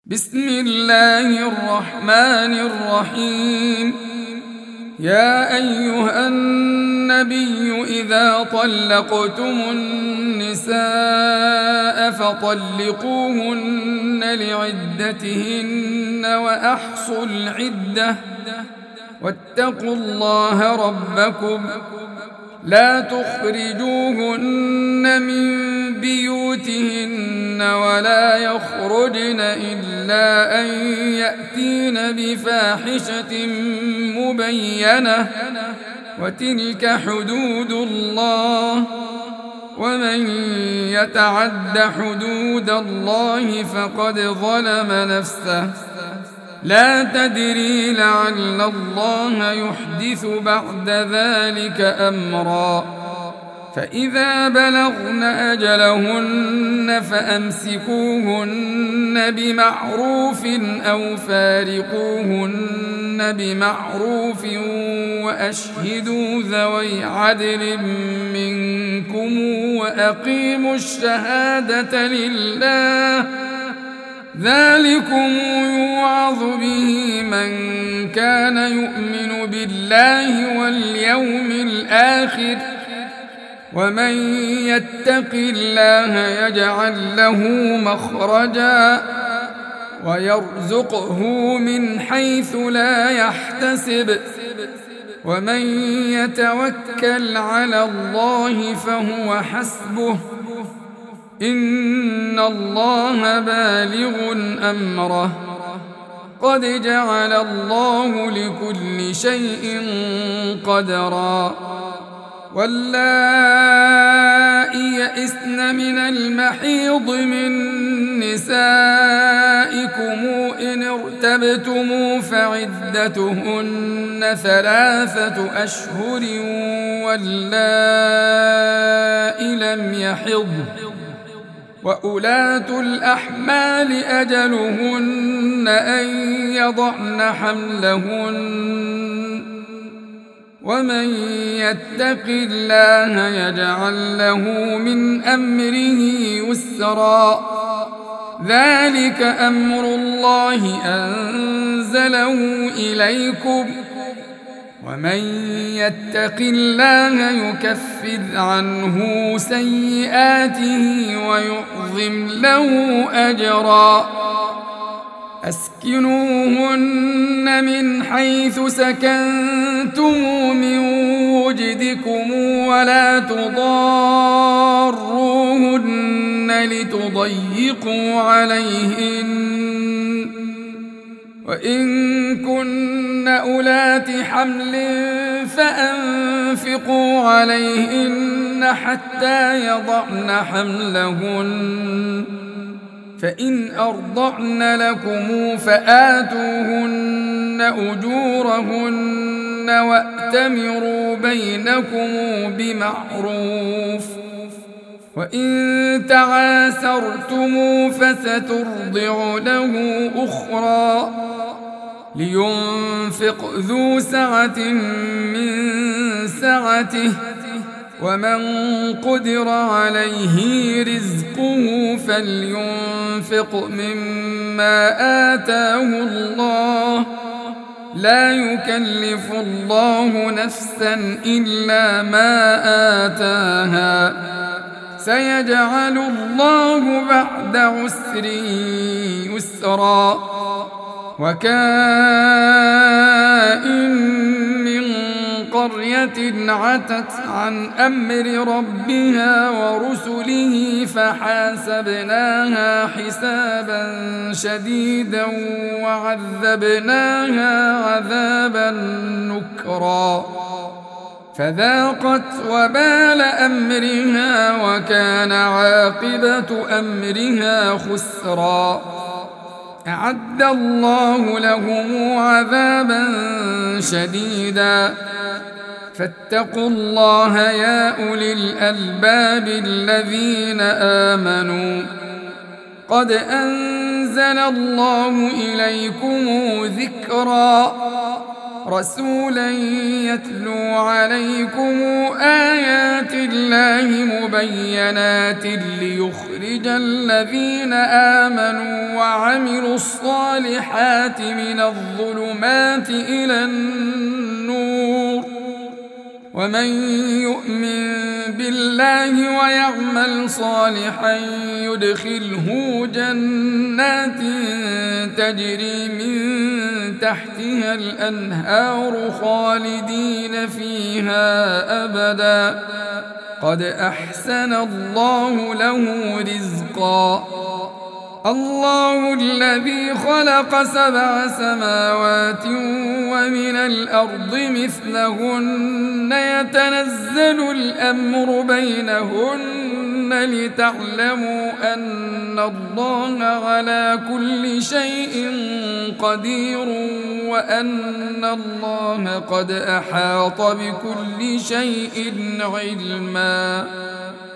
بسم الله الرحمن الرحيم. يا أيها النبي إذا طلقتم النساء فطلقوهن لعدتهن وأحصوا العدة واتقوا الله ربكم لا تخرجوهن من بيوتهن ولا يخرجن إلا أن يأتين بفاحشة مبينة وتلك حدود الله ومن يتعد حدود الله فقد ظلم نفسه لا تدري لعل الله يحدث بعد ذلك أمرا. فإذا بلغن أجلهن فأمسكوهن بمعروف أو فارقوهن بمعروف وأشهدوا ذوي عدل منكم وأقيموا الشهادة لله ذلكم يوعظ به من كان يؤمن بالله واليوم الآخر ومن يتق الله يجعل له مخرجا ويرزقه من حيث لا يحتسب ومن يتوكل على الله فهو حسبه إن الله بالغ أمره قد جعل الله لكل شيء قدرا. واللائي يئسن من المحيض من نسائكم إن ارتبتم فعدتهن 3 أشهر واللائي لم يحضن وأولاة الأحمال أجلهن أن يضعن حملهن ومن يتق الله يجعل له من أمره يسرا ذلك أمر الله أنزله إليكم ومن يتق الله يكفر عنه سيئاته ويعظم له أجرا. أسكنوهن من حيث سكنتم من وجدكم ولا تضاروهن لتضيقوا عليهن وإن كن أولات حمل فأنفقوا عليهن حتى يضعن حملهن فإن أرضعن لكم فآتوهن أجورهن وأتمروا بينكم بمعروف وإن تعاسرتم فسترضع له أخرى لينفق ذو سعة من سعته ومن قدر عليه رزقه فلينفق مما آتاه الله لا يكلف الله نفسا إلا ما آتاها سيجعل الله بعد عسر يسرا. وكائن من قرية عتت عن أمر ربها ورسله فحاسبناها حسابا شديدا وعذبناها عذابا نكرا فذاقت وبال أمرها وكان عاقبة أمرها خسرا. أعد الله لهم عذابا شديدا فاتقوا الله يا أولي الألباب الذين آمنوا قد أنزل الله إليكم ذكرا رسولا يتلو عليكم آيات الله مبينات ليخرج الذين آمنوا وعملوا الصالحات من الظلمات إلى النور ومن يؤمن بالله ويعمل صالحا يدخله جنات تجري من تحتها الأنهار خالدين فيها أبدا قد أحسن الله له رزقا الله الذي خلق 7 سماوات ومن الأرض مثلهن يتنزل الأمر بينهن لتعلموا أن الله على كل شيء قدير وأن الله قد أحاط بكل شيء علما